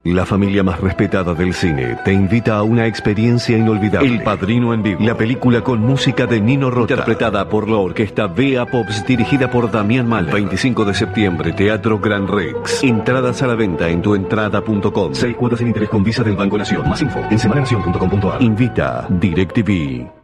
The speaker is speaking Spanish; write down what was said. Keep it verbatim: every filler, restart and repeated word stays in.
La familia más respetada del cine te invita a una experiencia inolvidable. El Padrino en vivo. La película con música de Nino Rota. Interpretada por la orquesta Bea Pops, dirigida por Damián Mal. veinticinco de septiembre, Teatro Gran Rex. Entradas a la venta en tuentrada punto com. Seis cuotas sin interés con Visa del Banco Nación. Más info en semananación punto com punto a r. Invita DirecTV.